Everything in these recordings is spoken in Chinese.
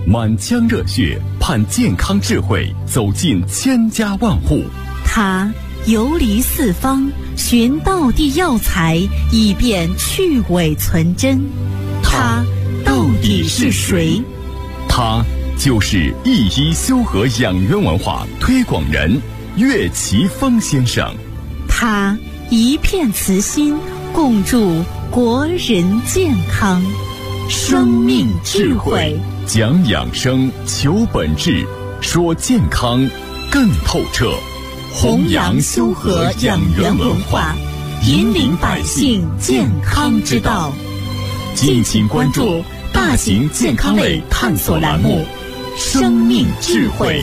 满腔热血盼健康智慧走进千家万户。 他游离四方，寻道地药材，以便去伪存真。他到底是谁？ 他就是一一修和养元文化推广人岳奇峰先生。 他一片慈心，共筑国人健康。生命智慧， 讲养生，求本质，说健康更透彻。 弘扬修和养元文化，引领百姓健康之道。敬请关注大型健康类探索栏目《生命智慧》。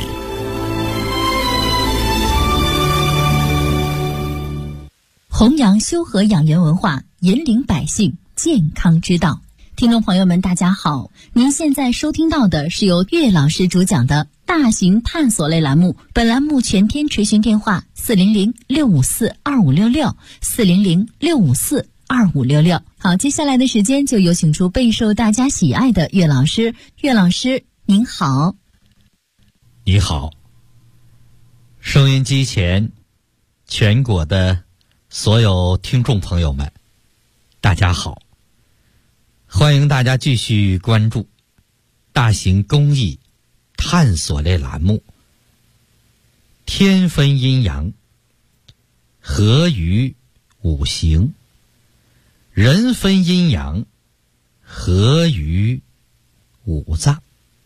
弘扬修和养元文化，引领百姓健康之道。听众朋友们，大家好，您现在收听到的是由岳老师主讲的大型探索类栏目。本栏目全天垂询电话400-654-2566，400-654-2566。好，接下来的时间就有请出备受大家喜爱的岳老师。岳老师您好。 你好，收音机前全国的所有听众朋友们，大家好，欢迎大家继续关注大型公益探索类栏目天分阴阳，合于五行，人分阴阳，合于五脏。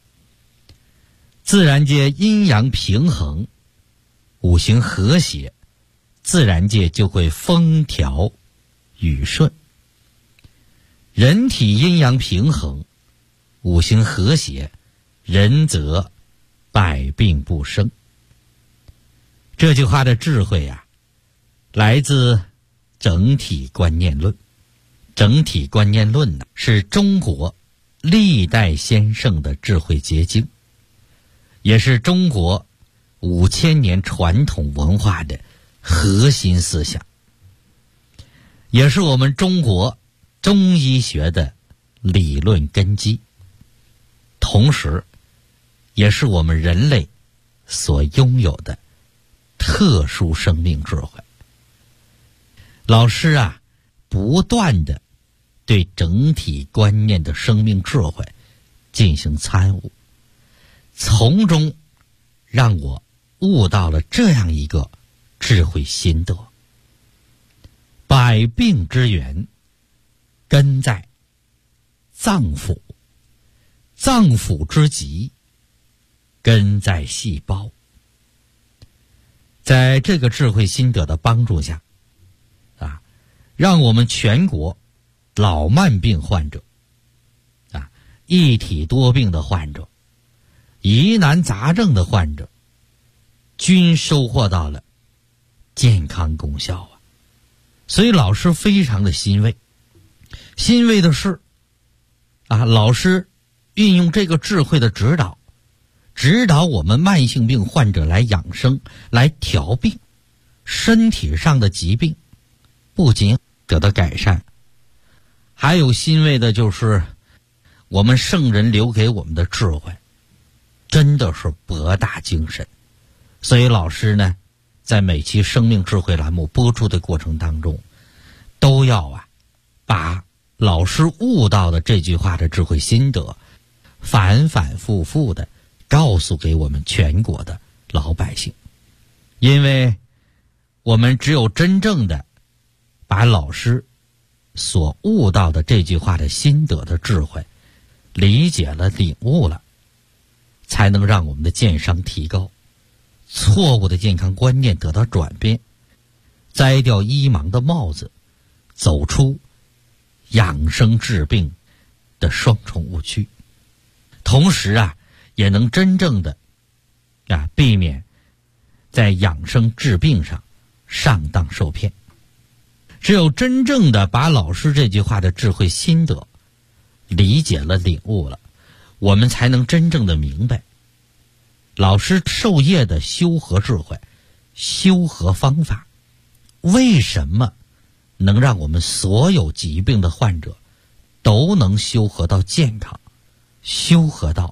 自然界阴阳平衡，五行和谐，自然界就会风调雨顺。人体阴阳平衡，五行和谐，人则百病不生。这句话的智慧啊，来自整体观念论。整体观念论呢，是中国历代先圣的智慧结晶，也是中国5000年传统文化的核心思想，也是我们中国中医学的理论根基，同时也是我们人类所拥有的特殊生命智慧。老师啊，不断的对整体观念的生命智慧进行参悟，从中让我悟到了这样一个智慧心得：百病之源根在脏腑，脏腑之极根在细胞。在这个智慧心得的帮助下啊，让我们全国老慢病患者啊，一体多病的患者，疑难杂症的患者，均收获到了健康功效啊。所以老师非常的欣慰。欣慰的是啊，老师运用这个智慧的指导我们慢性病患者来养生，来调病，身体上的疾病不仅得到改善，还有欣慰的就是我们圣人留给我们的智慧真的是博大精深。所以老师呢，在每期生命智慧栏目播出的过程当中，都要把老师悟到的这句话的智慧心得反反复复的告诉给我们全国的老百姓。因为我们只有真正的把老师所悟到的这句话的心得的智慧理解了、领悟了，才能让我们的健商提高，错误的健康观念得到转变，摘掉医盲的帽子，走出养生治病的双重误区，同时也能真正的避免在养生治病上上当受骗。只有真正的把老师这句话的智慧心得理解了、领悟了，我们才能真正的明白老师授业的修和智慧、修和方法为什么能让我们所有疾病的患者都能修和到健康，修和到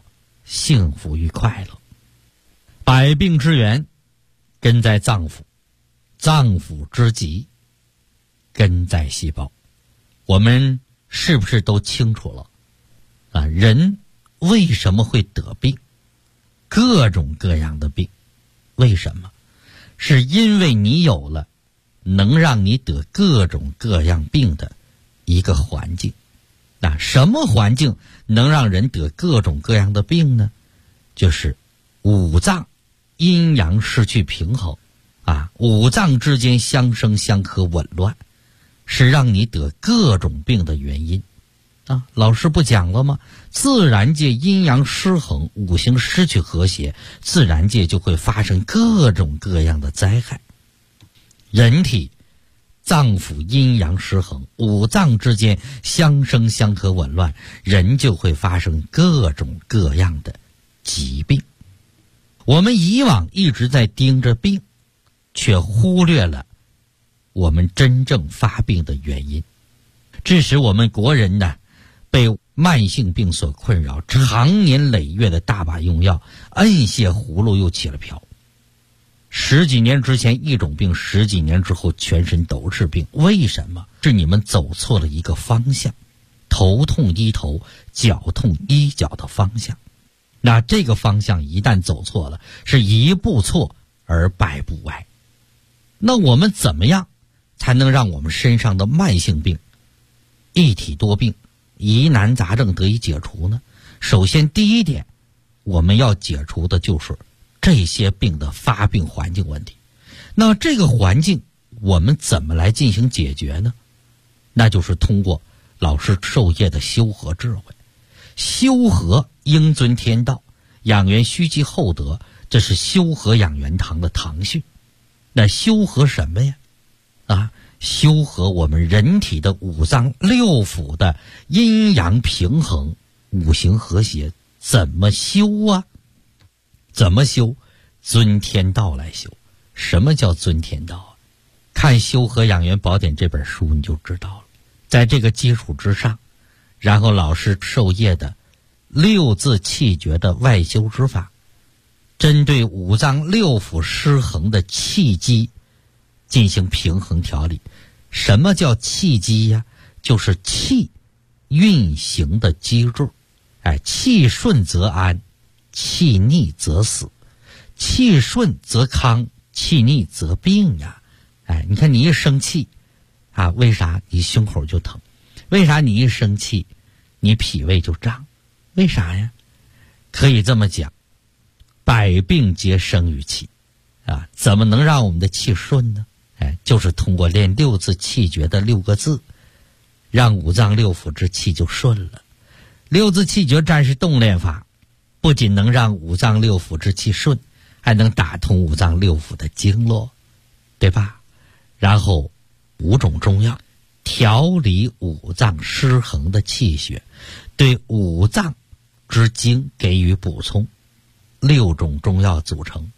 幸福与快乐。百病之源根在脏腑，脏腑之极根在细胞。我们是不是都清楚了啊？人为什么会得病？各种各样的病，为什么？是因为你有了能让你得各种各样病的一个环境。那什么环境能让人得各种各样的病呢？就是五脏阴阳失去平衡啊，五脏之间相生相克紊乱，是让你得各种病的原因啊。老师不讲了吗？自然界阴阳失衡，五行失去和谐，自然界就会发生各种各样的灾害。人体脏腑阴阳失衡，五脏之间相生相克紊乱，人就会发生各种各样的疾病。我们以往一直在盯着病，却忽略了我们真正发病的原因，致使我们国人呢被慢性病所困扰，长年累月的大把用药，摁下葫芦又起了瓢。十几年之前一种病，十几年之后全身都是病，为什么？是你们走错了一个方向，头痛医头，脚痛医脚的方向。那这个方向一旦走错了，是一步错而百步歪。那我们怎么样才能让我们身上的慢性病、一体多病、疑难杂症得以解除呢？首先第一点，我们要解除的就是这些病的发病环境问题。那这个环境我们怎么来进行解决呢？那就是通过老师授业的修和智慧。修和应遵天道，养元须积厚德，这是修和养元堂的堂训。那修和什么呀？啊，修和我们人体的五脏六腑的阴阳平衡，五行和谐。怎么修啊？怎么修？遵天道来修。什么叫遵天道啊？看《修和养元宝典》这本书你就知道了。在这个基础之上，然后老师授业的六字气诀的外修之法，针对五脏六腑失衡的气机进行平衡调理。什么叫气机呀？就是气运行的机制。气顺则安，气逆则死。气顺则康，气逆则病呀。你看你一生气啊，为啥你胸口就疼？为啥你一生气你脾胃就胀？为啥呀？可以这么讲，百病皆生于气啊，怎么能让我们的气顺呢？就是通过练六字气诀的6个字，让五脏六腑之气就顺了。六字气诀战士动练法，不仅能让五脏六腑之气顺，还能打通五脏六腑的经络，对吧？然后5种中药调理五脏失衡的气血，对五脏之精给予补充。6种中药组成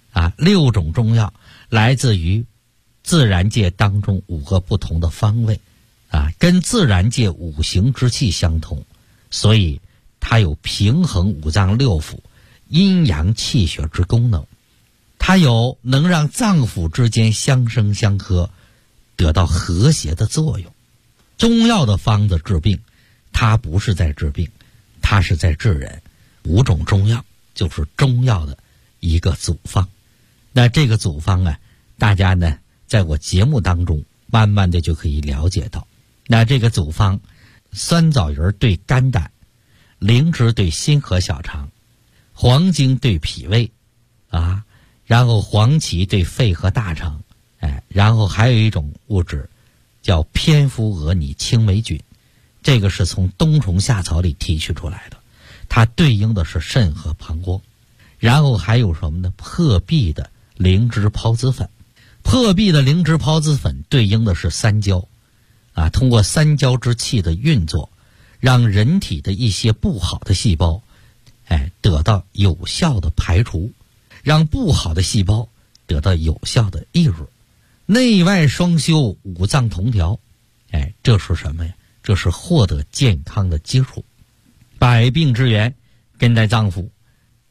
6种中药来自于自然界当中5个不同的方位跟自然界五行之气相同，所以它有平衡五脏六腑阴阳气血之功能，它有能让脏腑之间相生相克得到和谐的作用。中药的方子治病，它不是在治病，它是在治人。5种中药就是中药的一个组方。那这个组方大家呢在我节目当中慢慢的就可以了解到。那这个组方，酸枣仁对肝胆，灵芝对心和小肠，黄精对脾胃然后黄芪对肺和大肠，然后还有一种物质叫蝙蝠蛾拟青霉菌，这个是从冬虫夏草里提取出来的，它对应的是肾和膀胱。然后还有什么呢？破壁的灵芝孢子粉，破壁的灵芝孢子粉对应的是三焦通过三焦之气的运作，让人体的一些不好的细胞得到有效的排除，让不好的细胞得到有效的抑制，内外双修，五脏同调。这是什么呀？这是获得健康的基础。百病之源根在脏腑，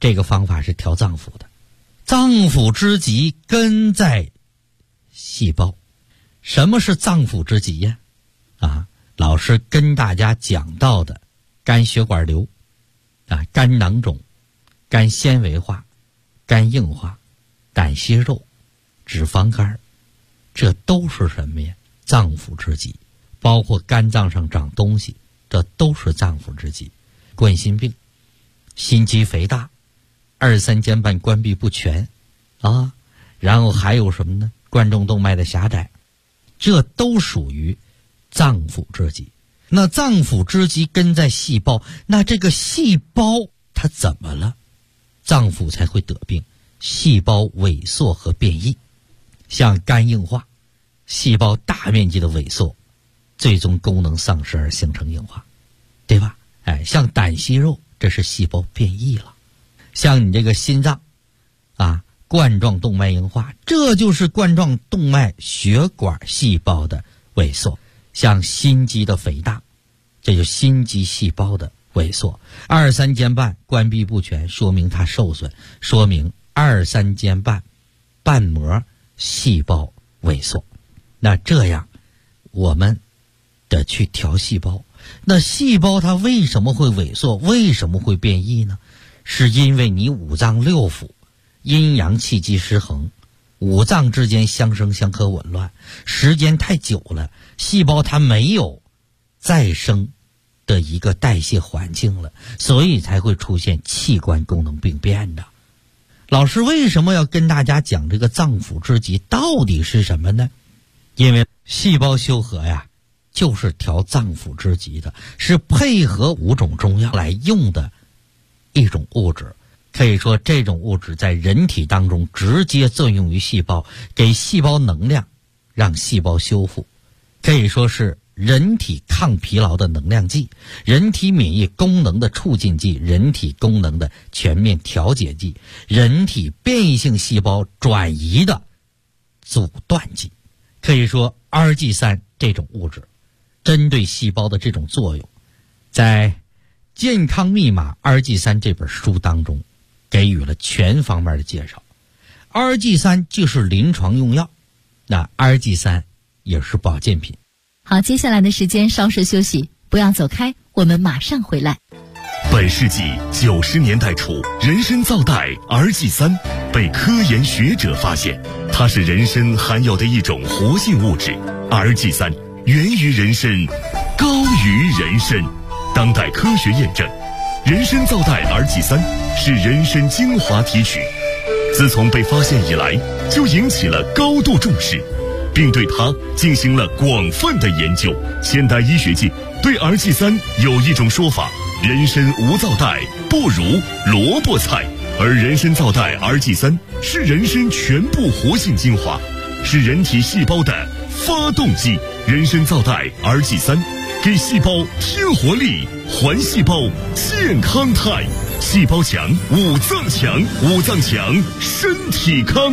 这个方法是调脏腑的。脏腑之疾根在细胞。什么是脏腑之疾呀？老师跟大家讲到的肝血管瘤肝囊肿、肝纤维化、肝硬化、胆息肉、脂肪肝，这都是什么呀？脏腑之疾。包括肝脏上长东西，这都是脏腑之疾。冠心病、心肌肥大、二三尖瓣关闭不全然后还有什么呢？冠状动脉的狭窄，这都属于脏腑之疾。那脏腑之疾根在细胞，那这个细胞它怎么了？脏腑才会得病，细胞萎缩和变异。像肝硬化，细胞大面积的萎缩，最终功能丧失而形成硬化，对吧？像胆息肉，这是细胞变异了。像你这个心脏冠状动脉硬化，这就是冠状动脉血管细胞的萎缩。像心肌的肥大，这就是心肌细胞的萎缩。二三尖瓣关闭不全，说明它受损，说明二三尖瓣瓣膜细胞萎缩。那这样我们得去调细胞。那细胞它为什么会萎缩，为什么会变异呢？是因为你五脏六腑阴阳气机失衡，五脏之间相生相克紊乱，时间太久了，细胞它没有再生的一个代谢环境了，所以才会出现器官功能病变的。老师为什么要跟大家讲这个脏腑之疾到底是什么呢？因为细胞修和就是调脏腑之疾的，是配合5种中药来用的一种物质。可以说这种物质在人体当中直接作用于细胞，给细胞能量，让细胞修复。可以说是人体抗疲劳的能量剂，人体免疫功能的促进剂，人体功能的全面调节剂，人体变异性细胞转移的阻断剂。可以说 RG3 这种物质针对细胞的这种作用，在《健康密码 RG3》这本书当中给予了全方面的介绍。RG3 就是临床用药，那 RG3 也是保健品。 好，接下来的时间稍事休息，不要走开，我们马上回来。 本世纪90年代初，人参皂苷 RG3 被科研学者发现，它是人参含有的一种活性物质。RG3 源于人参，高于人参。当代科学验证，人参皂苷 RG3 是人参精华提取，自从被发现以来，就引起了高度重视，并对它进行了广泛的研究。现代医学界对 RG3 有一种说法：人参无皂苷不如萝卜菜，而人参皂苷 RG3 是人参全部活性精华，是人体细胞的发动机。人参皂苷 RG3 给细胞添活力，还细胞健康态。细胞强，五脏强，五脏强，身体康。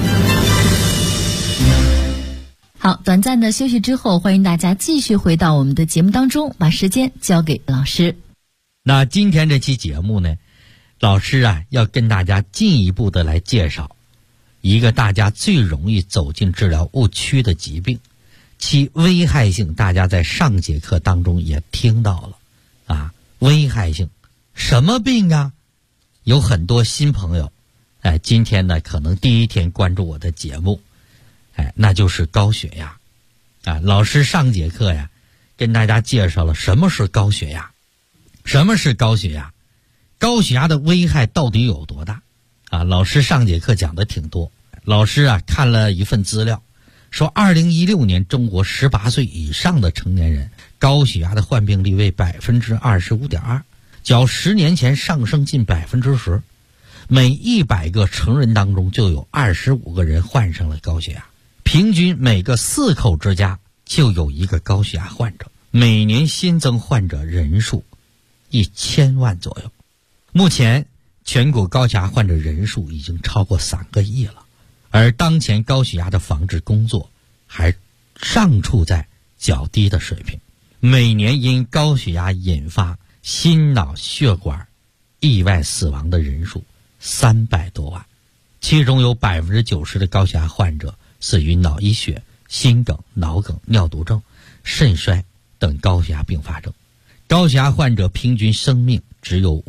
好，短暂的休息之后，欢迎大家继续回到我们的节目当中，把时间交给老师。 那今天这期节目呢，老师要跟大家进一步的来介绍一个大家最容易走进治疗误区的疾病，其危害性大家在上节课当中也听到了危害性什么病啊？有很多新朋友今天呢可能第一天关注我的节目，那就是高血压老师上节课跟大家介绍了什么是高血压，什么是高血压，高血压的危害到底有多大老师上节课讲的挺多。老师看了一份资料，说2016年中国18岁以上的成年人高血压的患病率为 25.2%， 较10年前上升近 10%， 每100个成人当中就有25个人患上了高血压，平均每个4口之家就有一个高血压患者，每年新增患者人数1000万左右。目前全国高血压患者人数已经超过3个亿了，而当前高血压的防治工作还尚处在较低的水平，每年因高血压引发心脑血管意外死亡的人数 300多万，其中有90%的高血压患者死于脑溢血、心梗、脑梗、尿毒症、肾衰等高血压并发症。高血压患者平均生命只有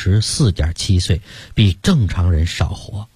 54.7岁，比正常人少活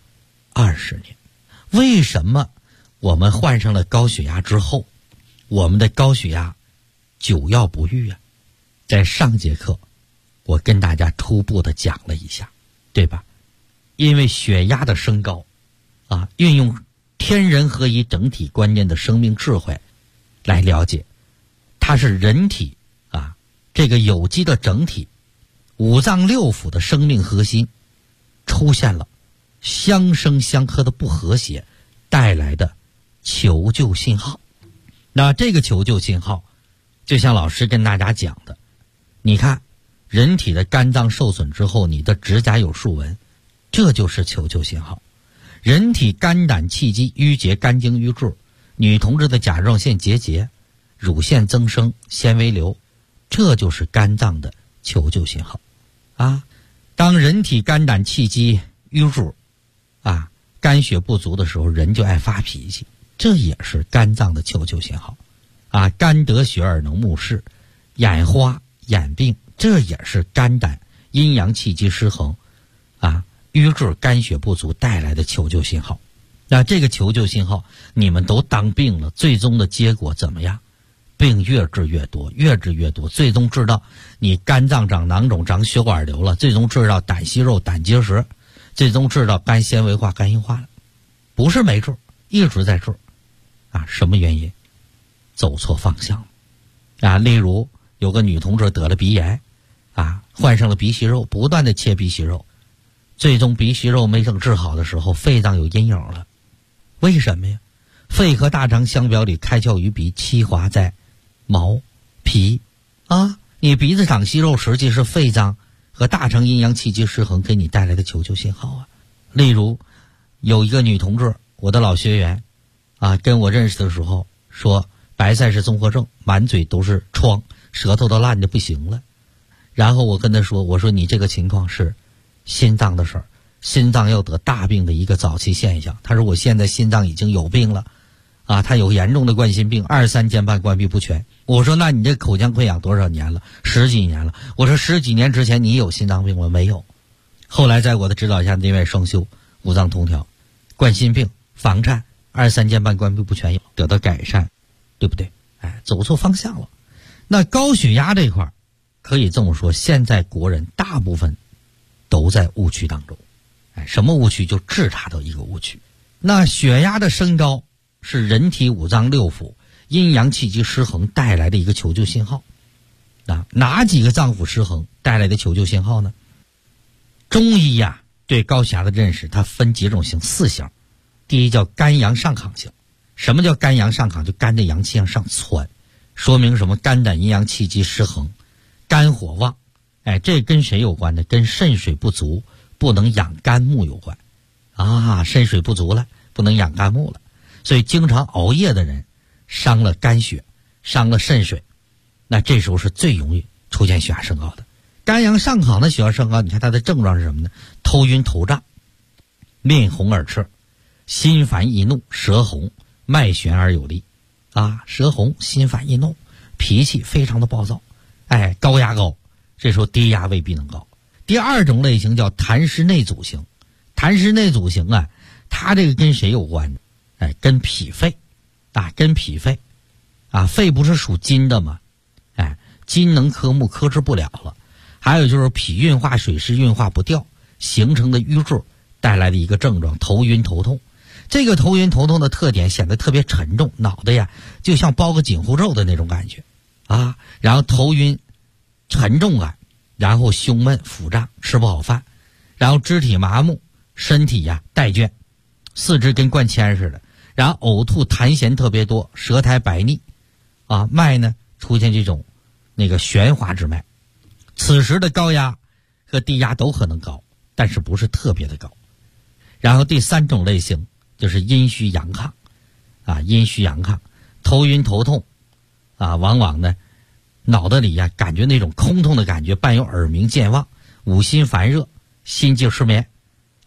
20年。为什么我们患上了高血压之后，我们的高血压久药不愈啊？在上节课我跟大家初步的讲了一下，对吧？因为血压的升高运用天人合一整体观念的生命智慧来了解，它是人体这个有机的整体五脏六腑的生命核心出现了相生相克的不和谐带来的求救信号。那这个求救信号就像老师跟大家讲的，你看人体的肝脏受损之后，你的指甲有竖纹，这就是求救信号。人体肝胆气机淤结，肝经淤滞，女同志的甲状腺结节，乳腺增生，纤维瘤，这就是肝脏的求救信号当人体肝胆气机淤滞肝血不足的时候，人就爱发脾气，这也是肝脏的求救信号肝得血而能目视，眼花眼病，这也是肝胆阴阳气机失衡瘀滞肝血不足带来的求救信号。那这个求救信号你们都当病了，最终的结果怎么样？病越治越多，越治越多，最终治到你肝脏长囊肿，长血管瘤了，最终治到胆息肉、胆结石，最终治到肝纤维化、肝硬化了。不是没治，一直在治什么原因？走错方向例如有个女同志得了鼻炎患上了鼻息肉，不断的切鼻息肉，最终鼻息肉没整治好的时候，肺脏有阴影了。为什么呀？肺和大肠相表里，开窍于鼻，气滑在毛皮你鼻子长息肉，实际是肺脏和大肠阴阳气机失衡给你带来的求救信号例如有一个女同志，我的老学员跟我认识的时候说白塞氏综合症，满嘴都是疮，舌头都烂得不行了。然后我跟她说，我说你这个情况是心脏的事儿，心脏要得大病的一个早期现象。她说我现在心脏已经有病了她有严重的冠心病，23间瓣关闭不全。我说那你这口腔溃疡多少年了？10几年了。我说10几年之前你有心脏病吗？没有。后来在我的指导下内外双修，五脏同调，冠心病、房颤、23间瓣关闭不全得到改善，对不对？走错方向了。那高血压这块可以这么说，现在国人大部分都在误区当中。什么误区？就治它的一个误区。那血压的升高是人体五脏六腑阴阳气机失衡带来的一个求救信号哪几个脏腑失衡带来的求救信号呢？中医对高血压的认识它分几种型，4型。第一叫肝阳上亢型。什么叫肝阳上亢？就肝的阳气向上窜，说明什么？肝胆阴阳气机失衡，肝火旺。这跟谁有关呢？跟肾水不足，不能养肝木有关肾水不足了，不能养肝木了，所以经常熬夜的人伤了肝血，伤了肾水，那这时候是最容易出现血压升高的。肝阳上亢的血压升高，你看它的症状是什么呢？头晕头胀，面红耳赤，心烦易怒，舌红，脉弦而有力舌红心烦易怒，脾气非常的暴躁高压高，这时候低压未必能高。第二种类型叫痰湿内阻型。痰湿内阻型它这个跟谁有关呢？跟脾肺跟脾肺肺不是属金的吗？金能克木，克制不了了。还有就是脾运化水湿运化不掉形成的瘀滞带来的一个症状，头晕头痛。这个头晕头痛的特点显得特别沉重，脑袋就像包个紧箍咒的那种感觉然后头晕沉重感，然后胸闷腹胀，吃不好饭，然后肢体麻木，身体怠倦，四肢跟灌铅似的，然后呕吐痰涎特别多，舌苔白腻脉呢出现这种旋滑之脉。此时的高压和低压都可能高，但是不是特别的高。然后第三种类型就是阴虚阳亢阴虚阳亢，头晕头痛往往呢脑袋里感觉那种空洞的感觉，伴有耳鸣健忘，五心烦热，心悸失眠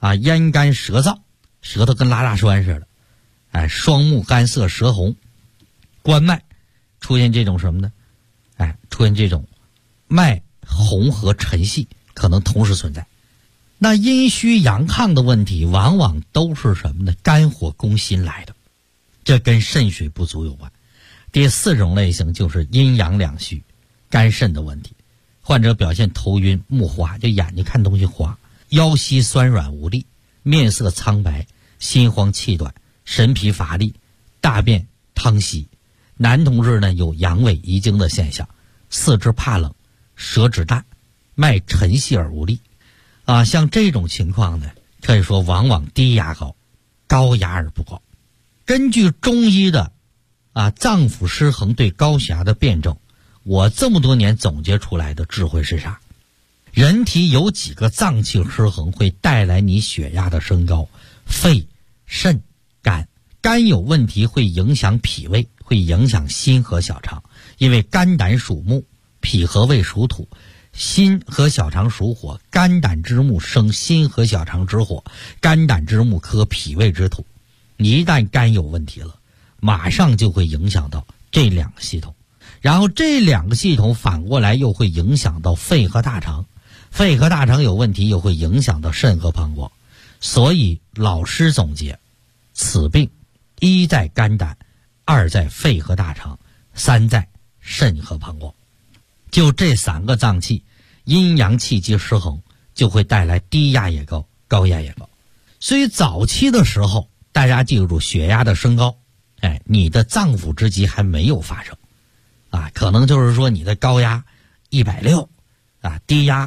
咽干舌燥，舌头跟拉大栓似的，双目干涩，舌红，关脉出现这种什么呢？出现这种脉红和沉细可能同时存在。那阴虚阳亢的问题往往都是什么呢？肝火攻心来的，这跟肾水不足有关。第4种类型就是阴阳两虚，肝肾的问题。患者表现头晕目花，就眼睛看东西花，腰膝酸软无力，面色苍白，心慌气短，神疲乏力，大便溏稀。男同志呢有阳痿遗精的现象，四肢怕冷，舌质淡，脉沉细而无力。像这种情况呢，可以说往往低压高，高压而不高。根据中医的脏腑失衡对高血压的辩证，我这么多年总结出来的智慧是啥？人体有几个脏器失衡会带来你血压的升高？肺、肾、肝。肝有问题会影响脾胃，会影响心和小肠，因为肝胆属木，脾和胃属土，心和小肠属火，肝胆之木生心和小肠之火，肝胆之木克脾胃之土。你一旦肝有问题了，马上就会影响到这2个系统，然后这2个系统反过来又会影响到肺和大肠，肺和大肠有问题又会影响到肾和膀胱。所以老师总结，此病1在肝胆，2在肺和大肠，3在肾和膀胱。就这3个脏器阴阳气机失衡，就会带来低压也高，高压也高。所以早期的时候大家记住，血压的升高，你的脏腑之疾还没有发生可能就是说你的高压160低压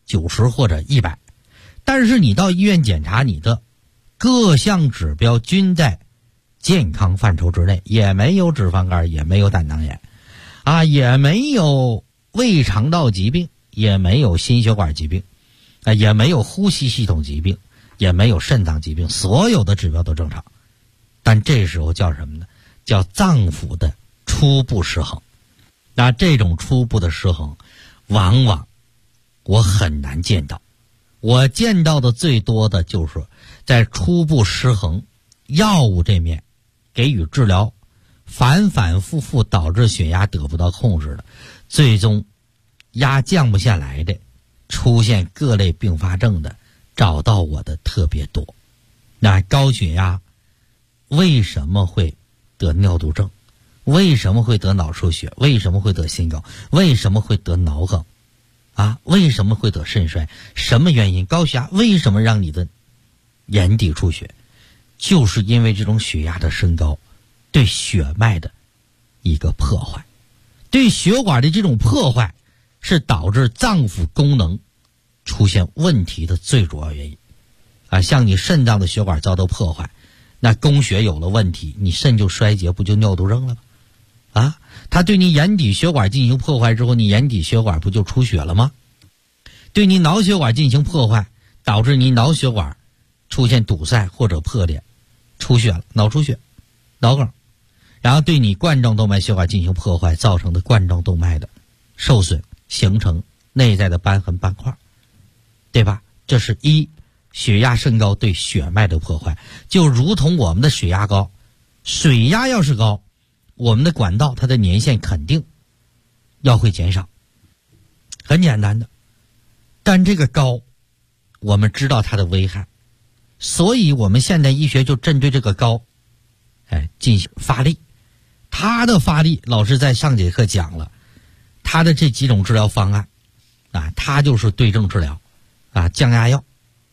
90或者100，但是你到医院检查，你的各项指标均在健康范畴之内，也没有脂肪肝，也没有胆囊炎也没有胃肠道疾病，也没有心血管疾病也没有呼吸系统疾病，也没有肾脏疾病，所有的指标都正常。但这时候叫什么呢？叫脏腑的初步失衡。那这种初步的失衡往往我很难见到，我见到的最多的就是在初步失衡药物这面给予治疗，反反复复导致血压得不到控制的，最终压降不下来的，出现各类并发症的，找到我的特别多。那高血压为什么会得尿毒症？为什么会得脑出血？为什么会得心梗？为什么会得脑梗为什么会得肾衰？什么原因？高血压为什么让你的眼底出血？就是因为这种血压的升高对血脉的一个破坏，对血管的这种破坏是导致脏腑功能出现问题的最主要原因像你肾脏的血管遭到破坏，那供血有了问题，你肾就衰竭，不就尿毒症了吗？它对你眼底血管进行破坏之后，你眼底血管不就出血了吗？对你脑血管进行破坏，导致你脑血管出现堵塞或者破裂，出血了，脑出血、脑梗。然后对你冠状动脉血管进行破坏，造成的冠状动脉的受损，形成内在的瘢痕斑块，对吧？这是血压升高对血脉的破坏。就如同我们的血压高，水压要是高，我们的管道它的年限肯定要会减少，很简单的。但这个高我们知道它的危害，所以我们现代医学就针对这个高进行发力。它的发力老师在上节课讲了，它的这几种治疗方案它就是对症治疗降压药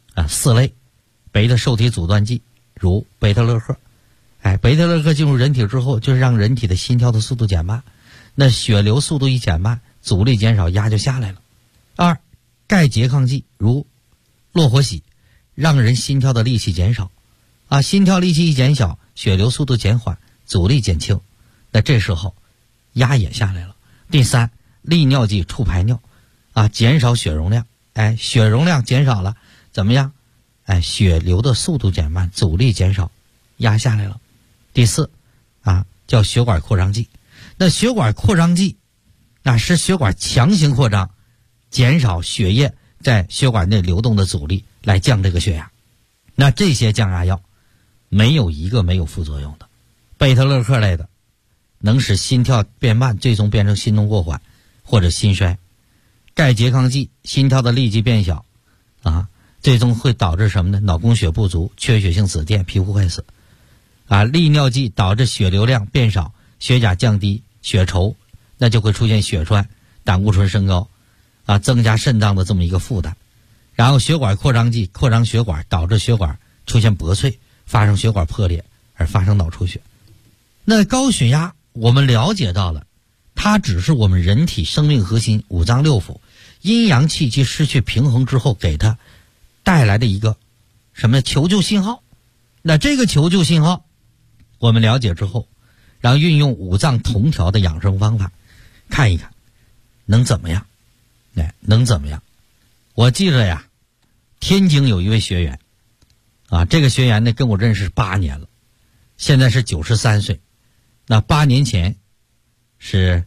4类，贝塔受体阻断剂如贝塔乐克贝塔乐克进入人体之后，就是让人体的心跳的速度减慢，那血流速度一减慢，阻力减少，压就下来了。2钙拮抗剂如洛活喜，让人心跳的力气减少心跳力气一减小，血流速度减缓，阻力减轻，那这时候压也下来了。第3利尿剂促排尿减少血容量血容量减少了怎么样血流的速度减慢，阻力减少，压下来了。第4叫血管扩张剂。那血管扩张剂使血管强行扩张，减少血液在血管内流动的阻力，来降这个血压那这些降压药没有一个没有副作用的。贝塔勒克类的能使心跳变慢，最终变成心动过缓或者心衰。钙拮抗剂心跳的力矩变小最终会导致什么呢？脑供血不足，缺血性紫癜，皮肤坏死。利尿剂导致血流量变少，血钾降低，血稠，那就会出现血栓，胆固醇升高增加肾脏的这么一个负担。然后血管扩张剂扩张血管，导致血管出现薄脆，发生血管破裂而发生脑出血。那高血压我们了解到了，它只是我们人体生命核心五脏六腑阴阳气机失去平衡之后给它带来的一个什么求救信号。那这个求救信号我们了解之后，然后运用五脏同调的养生方法，看一看能怎么样，能怎么样。我记着呀，天津有一位学员这个学员呢跟我认识8年了，现在是93岁。那8年前是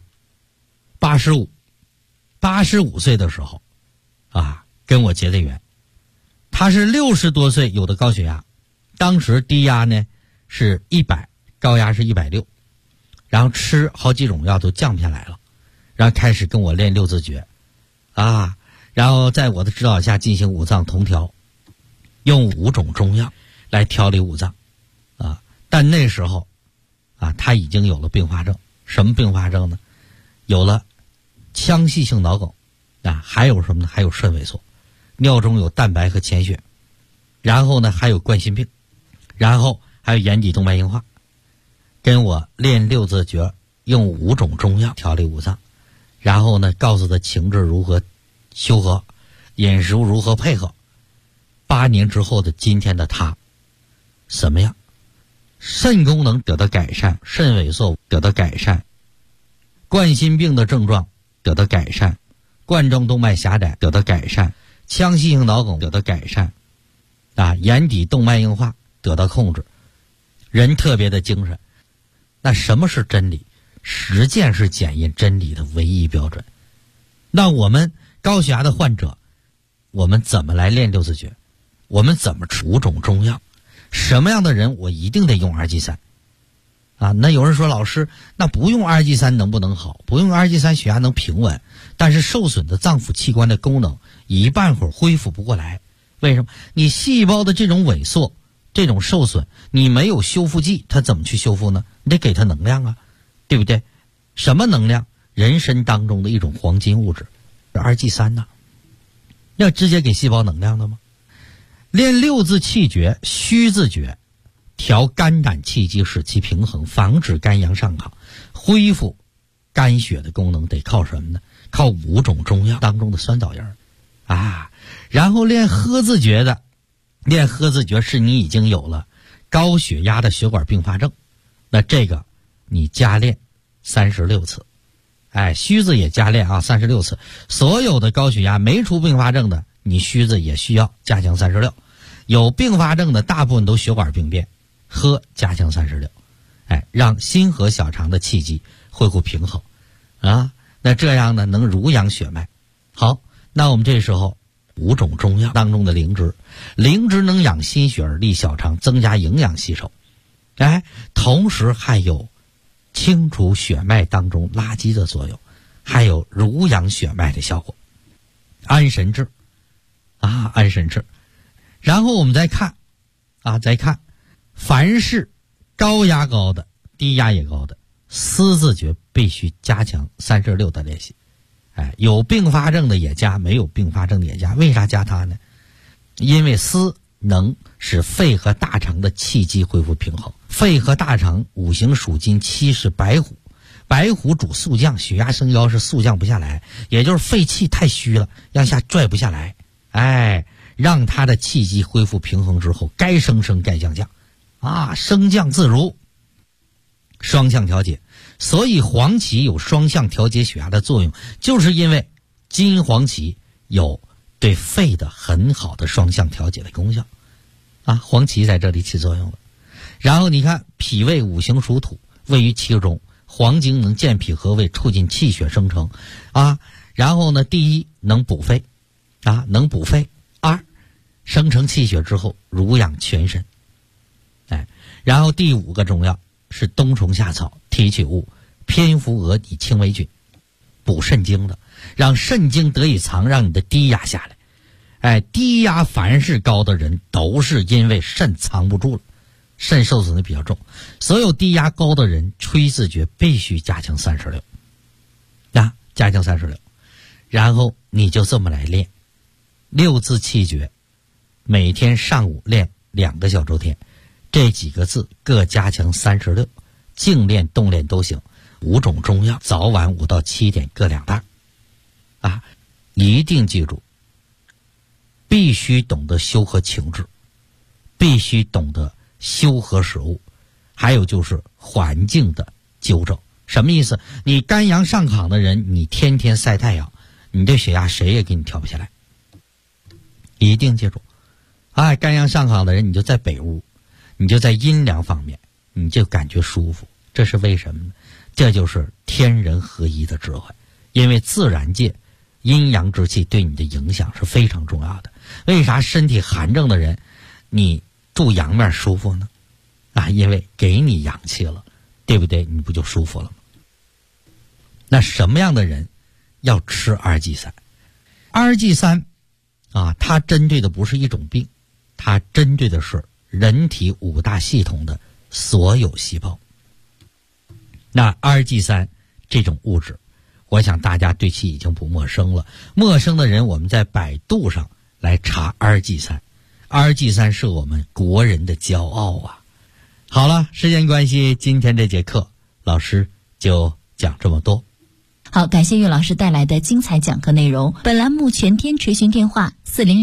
85岁的时候跟我结的缘。他是60多岁，有的高血压，当时低压呢是100，高压是160，然后吃好几种药都降不下来了，然后开始跟我练六字诀然后在我的指导下进行五脏同调，用5种中药来调理五脏但那时候他已经有了并发症。什么并发症呢？有了腔隙性脑梗还有什么呢？还有肾萎缩，尿中有蛋白和潜血，然后呢还有冠心病，然后还有眼底动脉硬化。跟我练六字诀，用5种中药调理五脏，然后呢告诉他情志如何修和，饮食如何配合。8年之后的今天的他什么样？肾功能得到改善，肾萎缩得到改善，冠心病的症状得到改善，冠状动脉狭窄得到改善，腔隙性脑梗得到改善眼底动脉硬化得到控制，人特别的精神。那什么是真理？实践是检验真理的唯一标准。那我们高血压的患者，我们怎么来练六字诀？我们怎么吃5种中药？什么样的人我一定得用2G3那有人说老师，那不用2G3能不能好？不用2G3血压能平稳，但是受损的脏腑器官的功能一半会儿恢复不过来。为什么？你细胞的这种萎缩，这种受损，你没有修复剂，它怎么去修复呢？你得给它能量对不对？什么能量？人参当中的一种黄金物质2G3要直接给细胞能量的吗？练6字气诀、虚字诀，调肝胆气机，使其平衡，防止肝阳上亢，恢复肝血的功能，得靠什么呢？靠5种中药当中的酸枣仁然后练喝字诀的，练喝字诀是你已经有了高血压的血管并发症，那这个你加练36次，虚字也加练36次。所有的高血压没出并发症的，你虚字也需要加强36。有并发症的大部分都血管病变，喝加强36，让心和小肠的气机恢复平衡那这样呢能濡养血脉。好，那我们这时候5种中药当中的灵芝，灵芝能养心血而利小肠，增加营养吸收，同时还有清除血脉当中垃圾的作用，还有濡养血脉的效果。安神志安神志。然后我们再看凡是高压高的，低压也高的，思字诀必须加强36的练习。有并发症的也加，没有并发症的也加。为啥加它呢？因为思能使肺和大肠的气机恢复平衡。肺和大肠五行属金，七是白虎，白虎主速降，血压升高是速降不下来，也就是肺气太虚了，让下拽不下来。让他的气机恢复平衡之后，该升升，该降降升降自如，双向调节。所以黄芪有双向调节血压的作用，就是因为金黄芪有对肺的很好的双向调节的功效黄芪在这里起作用了。然后你看脾胃五行属土，位于其中，黄精能健脾和胃，促进气血生成然后呢，第一能补肺能补肺，2 生成气血之后濡养全身。然后第5个中药是冬虫夏草、提取物、蝙蝠蛾以清为菌，补肾精的，让肾精得以藏，让你的低压下来。低压凡是高的人都是因为肾藏不住了，肾受损的比较重，所有低压高的人吹自觉必须加强36加强36，然后你就这么来练6字气诀，每天上午练2个小周天，这几个字各加强36，静练动练都行。5种中药早晚5到7点各2袋一定记住，必须懂得修和情志，必须懂得修和食物，还有就是环境的纠正。什么意思？你肝阳上亢的人，你天天晒太阳，你这血压谁也给你调不下来。一定记住，肝阳上亢的人，你就在北屋，你就在阴凉方面，你就感觉舒服。这是为什么呢？这就是天人合一的智慧。因为自然界阴阳之气对你的影响是非常重要的。为啥身体寒症的人你住阳面舒服呢？因为给你阳气了，对不对？你不就舒服了吗？那什么样的人要吃RG3？RG3它针对的不是一种病，它针对的是人体5大系统的所有细胞。那 RG3 这种物质，我想大家对其已经不陌生了。陌生的人，我们在百度上来查 RG3。RG3 是我们国人的骄傲好了，时间关系，今天这节课老师就讲这么多。 好，感谢岳老师带来的精彩讲课内容。本栏目全天垂询电话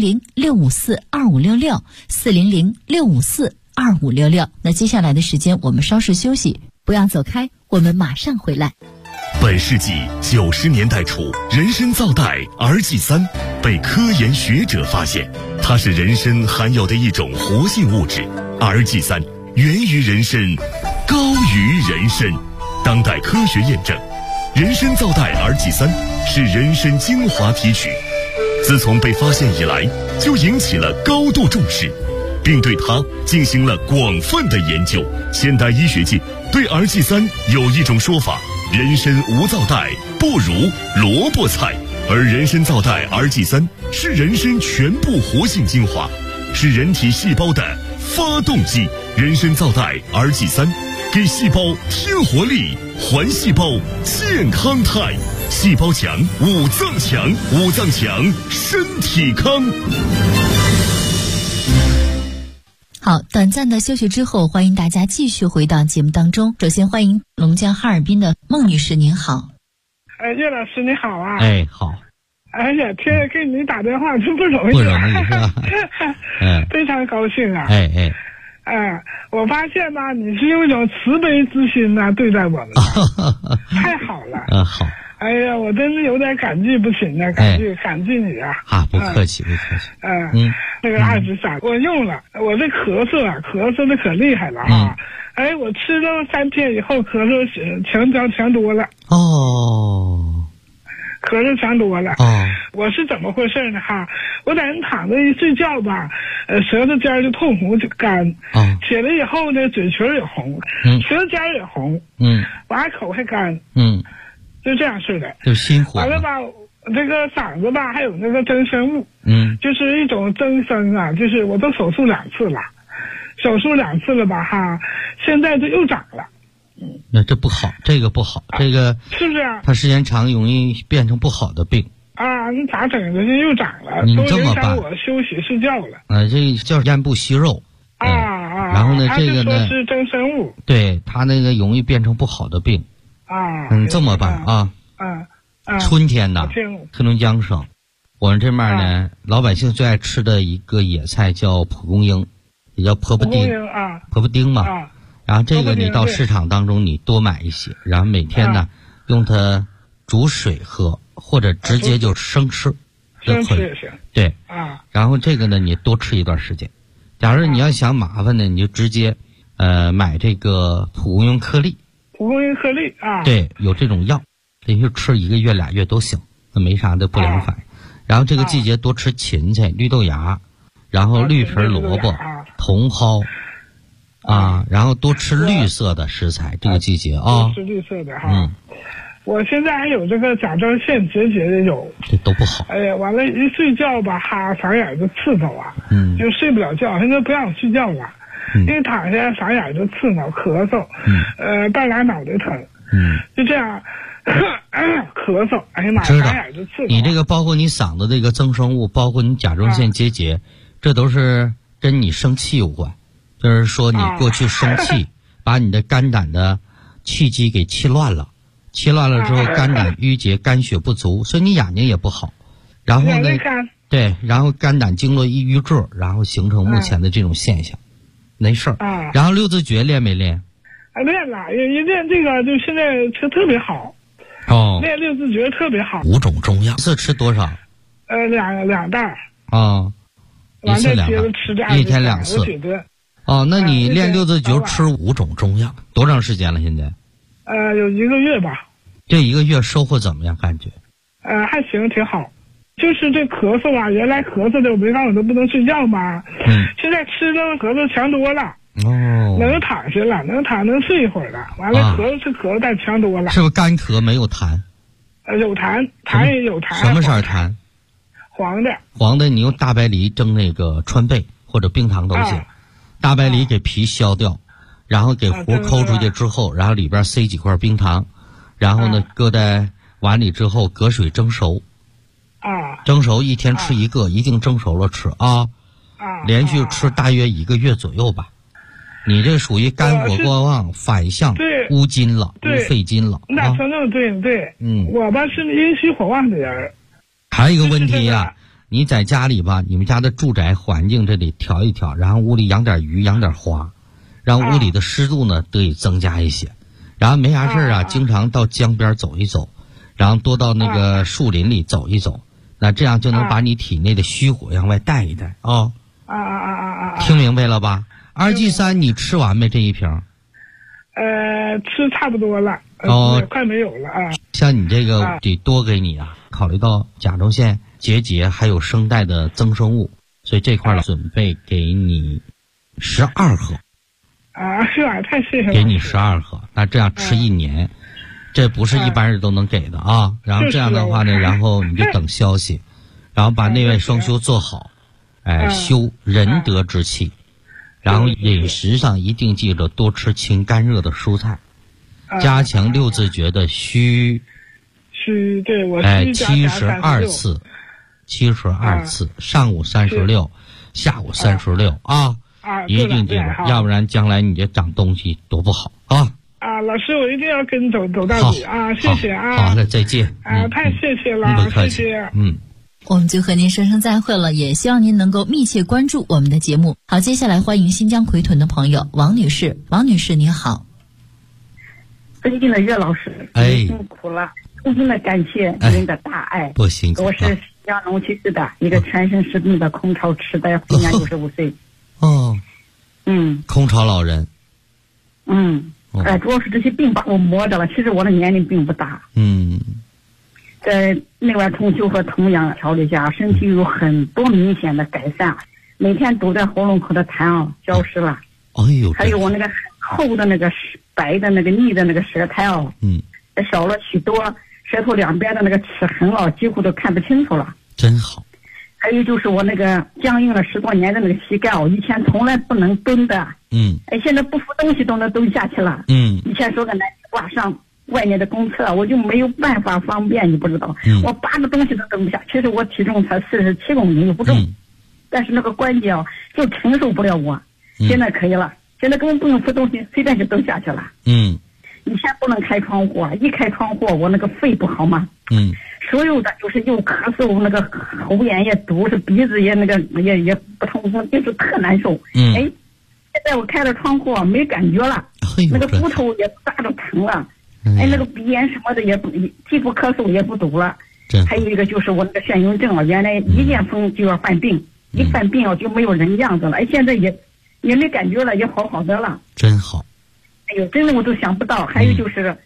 400-654-2566，400-654-2566。那接下来的时间我们稍事休息，不要走开，我们马上回来。 本世纪90年代初，人参皂苷 RG3 被科研学者发现，它是人参含有的一种活性物质。RG3 源于人参，高于人参。当代科学验证，人参皂苷 RG3 是人参精华提取，自从被发现以来，就引起了高度重视，并对它进行了广泛的研究。现代医学界对 RG3 有一种说法：人参无皂苷，不如萝卜菜。而人参皂苷 RG3 是人参全部活性精华，是人体细胞的发动机。人参皂苷 RG3 给细胞添活力，还细胞健康态。细胞强，五脏强，五脏强，身体康。 好，短暂的休息之后，欢迎大家继续回到节目当中。首先欢迎龙江哈尔滨的孟女士，您好。 岳老师你好啊。 好。 哎呀，天，给你打电话真不容易， 不容易是吧？ 非常高兴啊。我发现吧，你是用一种慈悲之心对待我们，太好了。 好。 哎呀，我真是有点感激不尽啊，感激你啊。 不客气，不客气。 那个RG3我用了，我这咳嗽的可厉害了我吃了3天以后，咳嗽强多了。咳嗽强多了。我是怎么回事呢？我在那躺着一睡觉吧，舌头尖就通红就干。起来以后呢，嘴唇也红，舌尖也红，把口还干。就这样似的， 就心火。 完了吧，这个嗓子吧，还有那个增生物，就是一种增生就是我都手术2次了，吧现在这又长了。 那这不好，这个不好，这个是不是它时间长容易变成不好的病你咋整的？这又长了， 你都这么办？ 影响我休息睡觉了。 这叫咽部息肉然后呢，这个呢是增生物， 对它那个容易变成不好的病这么办春天呢，黑龙江省我们这面呢，老百姓最爱吃的一个野菜叫蒲公英，也叫婆婆丁嘛。然后这个你到市场当中你多买一些，然后每天呢用它煮水喝，或者直接就生吃也行。 对然后这个呢你多吃一段时间。假如你要想麻烦呢，你就直接买这个蒲公英颗粒。对，有这种药，连续吃1个月2月都行，那没啥的不良反应。然后这个季节多吃芹菜、绿豆芽， 然后绿皮萝卜、茼蒿然后多吃绿色的食材，这个季节多吃绿色的哈。我现在还有这个甲状腺结节的有， 这都不好。 哎呀，完了，一睡觉吧，嗓眼就刺挠啊，就睡不了觉，现在不让睡觉了，因为躺下嗓眼就刺挠，咳嗽，半拉脑袋疼，就这样咳嗽，哎呀妈，嗓眼就刺挠。 你这个包括你嗓子这个增生物，包括你甲状腺结节，这都是跟你生气有关，就是说你过去生气，把你的肝胆的气机给气乱了。气乱了之后，肝胆郁结，肝血不足，所以你眼睛也不好。然后呢，对，然后肝胆经络一瘀滞，然后形成目前的这种现象，没事儿。然后六字诀练没练？ 练了，一练这个就现在吃特别好。练六字诀特别好。 5种中药，一次吃多少？ 两袋。 一次2袋，一天2次。那你练六字诀吃5种中药，多长时间了？现在？ 有1个月吧。 这1个月收获怎么样？感觉？ 还行，挺好。就是这咳嗽啊，原来咳嗽的我没让我都不能睡觉嘛。现在吃了咳嗽强多了。能躺下了，能睡一会儿了。完了，咳嗽但强多了。 是不是干咳没有痰？ 有痰，痰也有痰。 什么色痰？ 黄的。 黄的，你用大白梨蒸那个川贝或者冰糖都行。大白梨给皮削掉。然后给核抠出去之后，然后里边塞几块冰糖，然后呢搁在碗里之后隔水蒸熟。蒸熟1天吃1个，一定蒸熟了吃连续吃大约1个月左右吧。你这属于肝火过旺，反向乌筋了，乌肺筋了。 那说那对，我吧是阴虚火旺的人。 还有一个问题呀，你在家里吧，你们家的住宅环境这里调一调，然后屋里养点鱼，养点花。让屋里的湿度呢得以增加一些，然后没啥事啊，经常到江边走一走，然后多到那个树林里走一走，那这样就能把你体内的虚火向外带一带听明白了吧？2G3你吃完没这一瓶？ 吃差不多了，快没有了像你这个得多给你考虑到甲状腺结节还有声带的增生物，所以这块准备给你12盒。 是吧？太谢谢了。 给你12盒，那这样吃1年，这不是一般人都能给的然后这样的话呢，然后你就等消息，然后把内外双修做好，修仁德之气，然后饮食上一定记着多吃清干热的蔬菜，加强六字诀的虚， 对我 72次，72次，上午36，下午36一定记住，要不然将来你这长东西多不好老师，我一定要跟走到底谢谢好的，再见太谢谢了， 不客气， 我们就和您说声再会了，也希望您能够密切关注我们的节目。好，接下来欢迎新疆奎屯的朋友王女士。王女士你好。 尊敬的岳老师，辛苦了，衷心的感谢您的大爱。 不辛苦。 我是新疆龙崎市的一个全身湿病的空巢痴呆，今年65岁。 空巢老人。 主要是这些病把我磨着了。其实我的年龄并不大。在内外重修和同样调理下，身体有很多明显的改善，每天都在喉咙口的痰消失了。还有我那个厚的那个白的那个腻的那个舌苔少了许多，舌头两边的那个齿痕几乎都看不清楚了。 真好。 还有就是我那个僵硬了10多年的那个膝盖以前从来不能蹲的。现在不扶东西都能蹲下去了。以前说个难听话，上外面的公厕我就没有办法方便，你不知道。我8个东西都蹲不下，其实我体重才47公斤，又不重。但是那个关节就承受不了我。现在可以了，现在根本不用扶东西，随便就蹲下去了。以前不能开窗户，一开窗户我那个肺不好嘛。所有的就是又咳嗽，那个喉炎也堵，是鼻子也那个也不通风，就是特难受。现在我开了窗户没感觉了，那个骨头也不扎着疼了。那个鼻炎什么的也不，肌肤咳嗽也不堵了。还有一个就是我那个眩晕症原来一见风就要犯病，一犯病就没有人样子了。现在也没感觉了，也好的了。 真好。 真的我都想不到。还有就是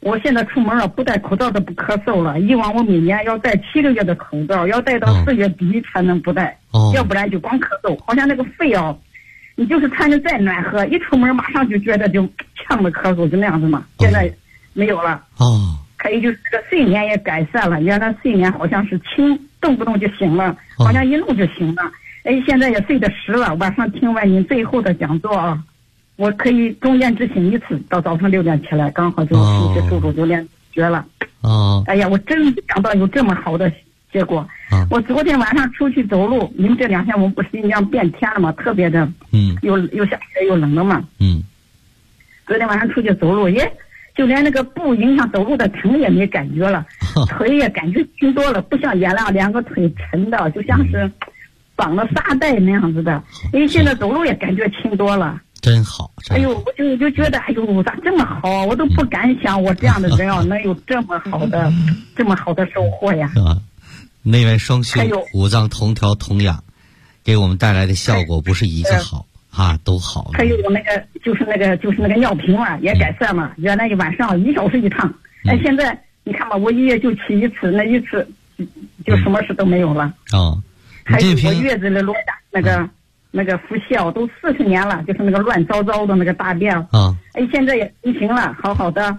我现在出门了，不戴口罩都不咳嗽了。以往我每年要戴7个月的口罩，要戴到4月底才能不戴，要不然就光咳嗽。好像那个肺啊，你就是穿的再暖和，一出门马上就觉得就呛的咳嗽，就那样子嘛。现在没有了。还有就是这个睡眠也改善了，原来睡眠好像是轻，动不动就醒了，好像一弄就醒了。现在也睡得实了。晚上听完您最后的讲座啊，我可以中间只醒1次，到早上6点起来，刚好就出去住就练学了。哎呀，我真没想到有这么好的结果。我昨天晚上出去走路，因为这2天我们不是新疆变天了嘛，特别的，又下雪又冷了嘛。昨天晚上出去走路，就连那个不影响走路的疼也没感觉了，腿也感觉轻多了，不像原来2个腿沉的，就像是绑了沙袋那样子的。现在走路也感觉轻多了。 真好！ 哎呦，我就觉得，哎呦，咋这么好？我都不敢想，我这样的人能有这么好的收获呀！ 内外双修、五脏同调同养，给我们带来的效果不是一个好都好。 还有那个就是那个尿频嘛，也改善了。原来一晚上1小时一趟，现在你看吧，我1月就起1次，那1次就什么事都没有了。还有我月子里落下那个腹泻都40年了，就是那个乱糟糟的那个大便现在也成型了，好好的。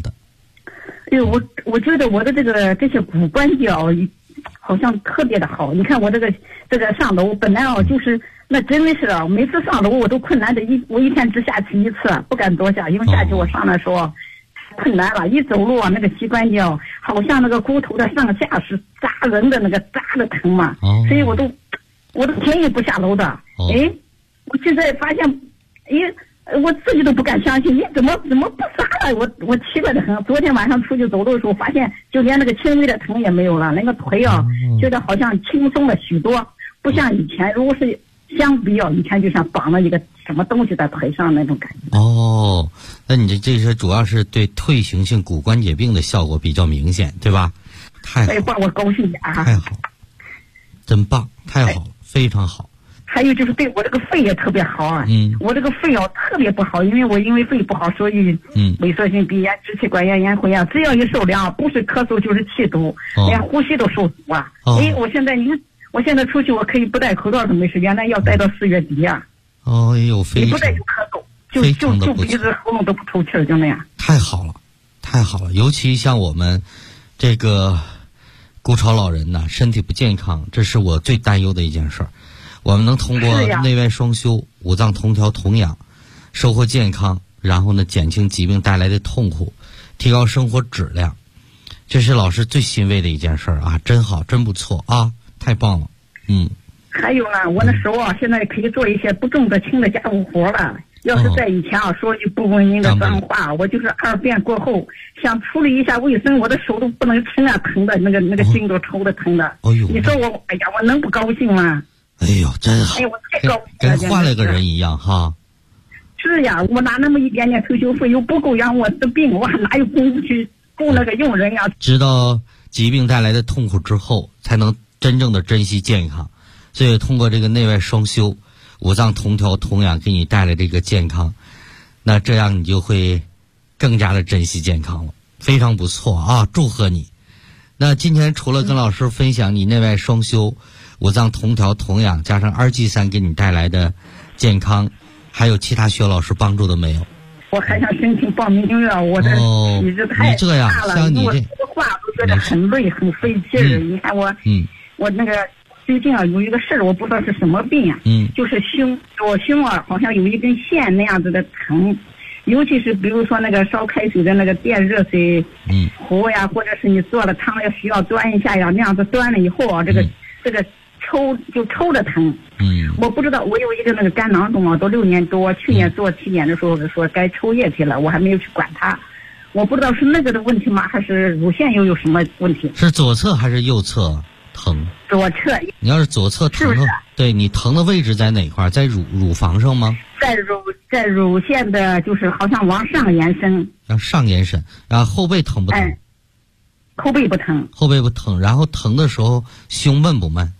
我觉得我的这些骨关节好像特别的好。你看我这个上楼本来就是那真的是每次上楼我都困难的，我一天只下去1次，不敢多下，因为下去我上来说困难了，一走路那个膝关节好像那个骨头的上下是扎人的那个扎的疼嘛，所以我都轻易不下楼的。我现在发现，我自己都不敢相信，你怎么不扎了？我奇怪的很。昨天晚上出去走路的时候，发现就连那个轻微的疼也没有了，那个腿觉得好像轻松了许多，不像以前。如果是相比以前就像绑了一个什么东西在腿上那种感觉。 那你这是主要是对退行性骨关节病的效果比较明显，对吧？太好， 把我高兴呀！ 太好，真棒，太好了，非常好。 还有就是对我这个肺也特别好啊。我这个肺特别不好，因为肺不好，所以萎缩性鼻炎、支气管炎、咽喉炎，只要一受凉，不是咳嗽就是气堵，连呼吸都受阻啊。我现在出去我可以不戴口罩都没事，原来要戴到4月底啊。 非常， 你不戴就咳嗽，就鼻子喉咙都不透气儿，就那样。 太好了，太好了！尤其像我们这个孤潮老人呢，身体不健康，这是我最担忧的一件事儿。我们能通过内外双修、五脏同调同养，收获健康，然后呢减轻疾病带来的痛苦，提高生活质量，这是老师最欣慰的一件事儿啊！真好，真不错啊！太棒了。 还有呢，我那手现在可以做一些不重的轻的家务活了。要是在以前说句不文明的脏话，我就是2便过后想处理一下卫生，我的手都不能撑啊，疼的那个筋都抽的疼的。你说我，我能不高兴吗？ 真好！ 我太高兴了，跟换了个人一样哈。 是呀，我拿那么一点点退休费又不够养我的病，我还哪有功夫去雇那个佣人呀？ 知道疾病带来的痛苦之后，才能真正的珍惜健康。所以通过这个内外双修、五脏同调同养，给你带来这个健康，那这样你就会更加的珍惜健康了，非常不错啊！祝贺你。那今天除了跟老师分享你内外双修、五脏同调同养加上2G3给你带来的健康，还有其他需要老师帮助的没有？ 我还想申请报名了，我的体质太大了， 像你我说话都觉得很累很费劲儿。你看我那个最近有一个事儿，我不知道是什么病啊，就是我胸好像有一根线那样子的疼，尤其是比如说那个烧开水的那个电热水壶呀，或者是你做了汤要需要端一下呀，那样子端了以后这个抽着疼。我不知道，我有一个那个肝囊肿都6年多，去年做体检的时候说该抽液体了，我还没有去管它。我不知道是那个的问题吗，还是乳腺又有什么问题？ 是左侧还是右侧疼？ 左侧。 你要是左侧疼的，对，你疼的位置在哪块？在乳房上吗？ 在乳腺的，就是好像往上延伸。 上延伸，然后后背疼不疼？ 后背不疼。 后背不疼，然后疼的时候胸闷不闷？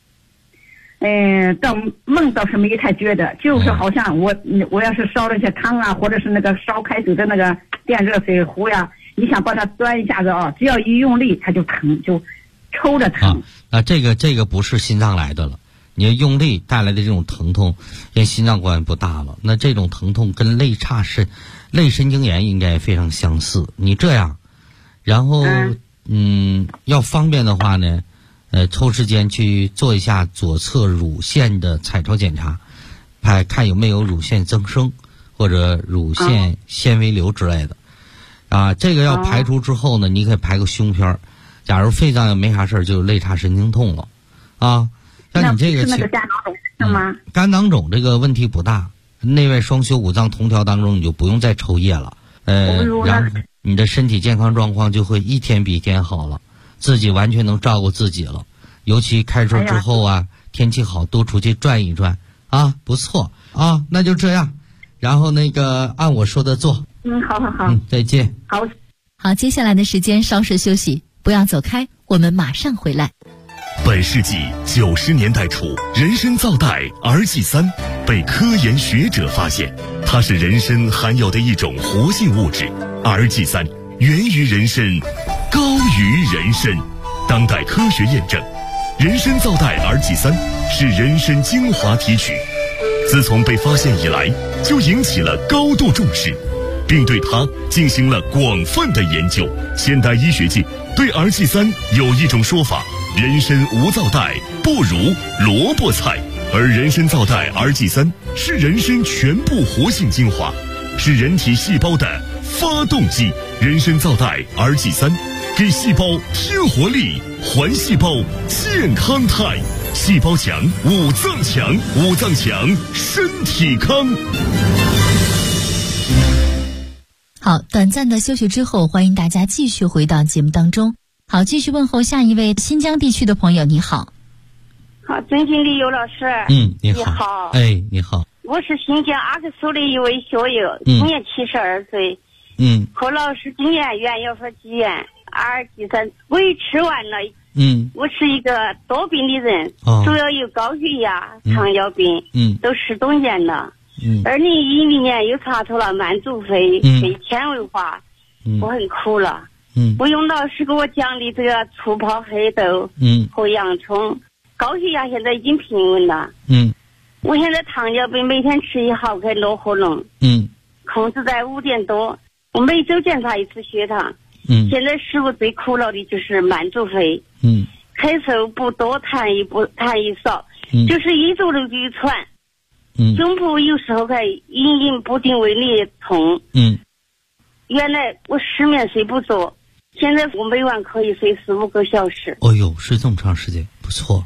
倒闷倒是没太觉得，就是好像我要是烧了些汤啊，或者是那个烧开水的那个电热水壶呀， 你想把它钻一下子啊，只要一用力它就疼，就抽着疼。 这个不是心脏来的了，你用力带来的这种疼痛跟心脏关系不大了。那这种疼痛跟类神经炎应该非常相似。你这样，然后要方便的话呢，抽时间去做一下左侧乳腺的彩超检查，看有没有乳腺增生或者乳腺纤维瘤之类的。这个要排除之后呢，你可以排个胸片。假如肺脏也没啥事儿，就有肋叉神经痛了。像你这个是那个肝囊肿是吗？ 肝囊肿这个问题不大，内外双修五脏同调当中你就不用再抽液了。然后你的身体健康状况就会一天比一天好了，自己完全能照顾自己了。尤其开春之后天气好，多出去转一转不错那就这样。然后按我说的做。 好。 再见。 好，接下来的时间稍事休息，不要走开，我们马上回来。 本世纪90年代初，人参皂苷RG3被科研学者发现，它是人参含有的一种活性物质。RG3源于人参，高于人参。当代科学验证，人参皂苷RG3是人参精华提取，自从被发现以来，就引起了高度重视，并对它进行了广泛的研究。现代医学界对 RG3有一种说法：人参无皂苷不如萝卜菜，而人参皂苷 RG3是人参全部活性精华，是人体细胞的发动机。人参皂苷 RG3给细胞添活力，还细胞健康态。细胞强，五脏强，五脏强，身体康。 好，短暂的休息之后，欢迎大家继续回到节目当中。好，继续问候下一位新疆地区的朋友，你好。 好，尊敬的尤老师。 你好。你好。 我是新疆阿克苏的一位学友，今年72岁。和老师今年原药方剂院RG3，我也吃完了。我是一个多病的人，主要有高血压、糖尿病，都10多年了。2010年又查出了慢阻肺、肺纤维化，我很苦了。我用老师给我讲的这个醋泡黑豆和洋葱，高血压现在已经平稳了。我现在糖尿病每天吃1毫克诺和龙，控制在5点多。我每周检查一次血糖。现在食物最苦恼的就是慢阻肺。咳嗽不多，痰一少，就是一走路就喘。胸部有时候还隐隐不定位里痛。原来我失眠睡不着，现在我每晚可以睡15个小时。 哦呦，睡这么长时间，不错。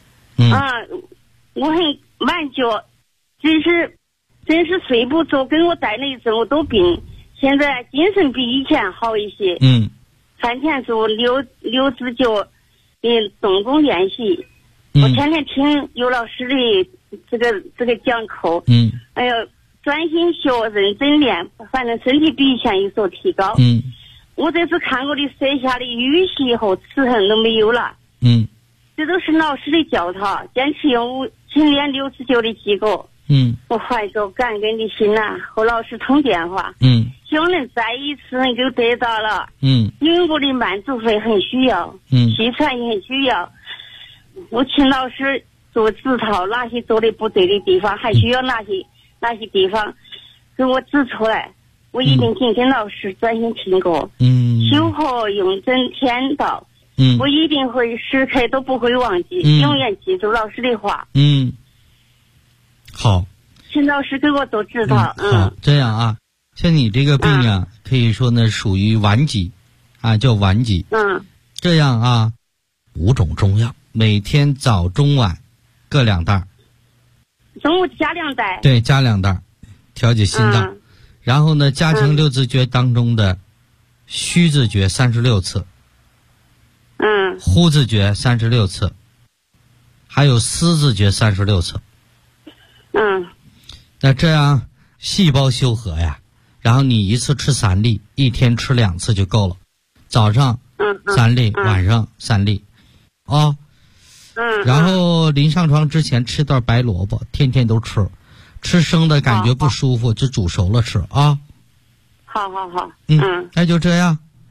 我很满脚，真是睡不着，跟我带了这么多病，现在精神比以前好一些。饭前做六字脚动功练习。我天天听尤老师的这个讲课。专心学，认真练，反正身体比以前有所提高。我这次看我的舌下的淤血和齿痕都没有了。这都是老师的教导，坚持用勤练6字脚的结果。我怀着感恩的心和老师通电话。希望能再一次能够得到了。因为我的慢阻肺很需要，气喘也很需要。我请老师做指导，哪些做的不对的地方，还需要哪些地方给我指出来，我一定听跟老师专心听过。修和用真天道。我一定会时刻都不会忘记，永远记住老师的话。好，请老师给我做指导。 好，这样像你这个病可以说呢属于顽疾叫顽疾。这样5种中药，每天早中晚各2袋。 中午加2袋。 对，加2袋，调节心脏。然后呢，加强6字诀当中的虚字诀36次。呼字诀36次，还有思字诀36次。那这样细胞修和呀，然后你一次吃3粒，一天吃2次就够了。早上3粒，晚上3粒。然后临上床之前吃段白萝卜，天天都吃，吃生的感觉不舒服就煮熟了吃。好。 好。 那就这样。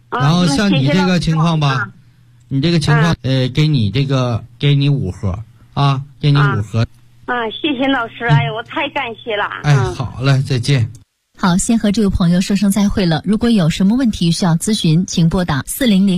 然后像你这个情况吧，你这个情况，给你5盒啊，给你5盒。 谢谢老师，哎呀，我太感谢了。 好嘞，再见。 好，先和这位朋友说声再会了。如果有什么问题需要咨询，请拨打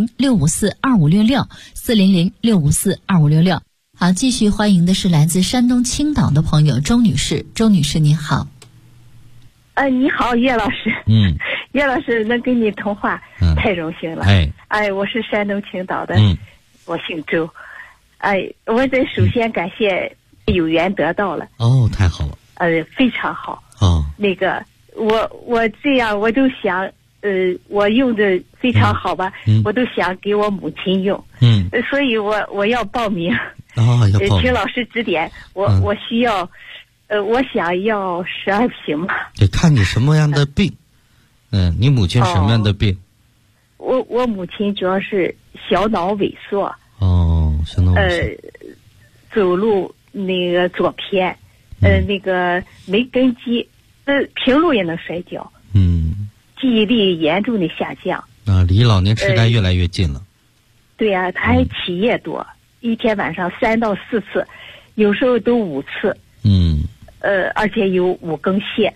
400-654-2566，400-654-2566。好，继续欢迎的是来自山东青岛的朋友周女士。周女士您好。 你好，岳老师。岳老师能跟你通话，太荣幸了。我是山东青岛的，我姓周。我得首先感谢有缘得到了。 太好了。 非常好。那个我这样我都想，我用的非常好吧，我都想给我母亲用。所以我要报名。请老师指点。我需要，我想要12瓶嘛。 得看你什么样的病。你母亲什么样的病？ 我母亲主要是小脑萎缩。 小脑萎缩。 走路那个左偏，那个没根基，平路也能摔跤。记忆力严重的下降。 离老年痴呆越来越近了。 对呀，他还起夜多，一天晚上3到4次，有时候都5次。而且有5根线。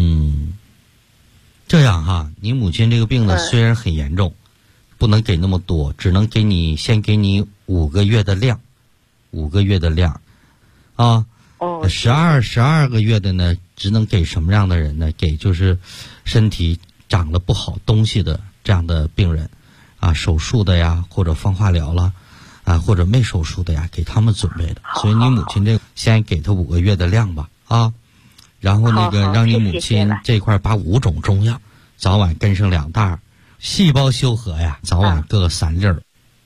这样哈，你母亲这个病呢，虽然很严重，不能给那么多，只能先给你5个月的量，5个月的量，啊，12个月的呢，只能给什么样的人呢？给就是身体长了不好东西的这样的病人，手术的呀，或者放化疗了，或者没手术的呀，给他们准备的。所以你母亲这个先给她5个月的量吧，然后那个让你母亲这块把5种中药早晚跟上2袋，细胞修合呀，早晚各3粒儿，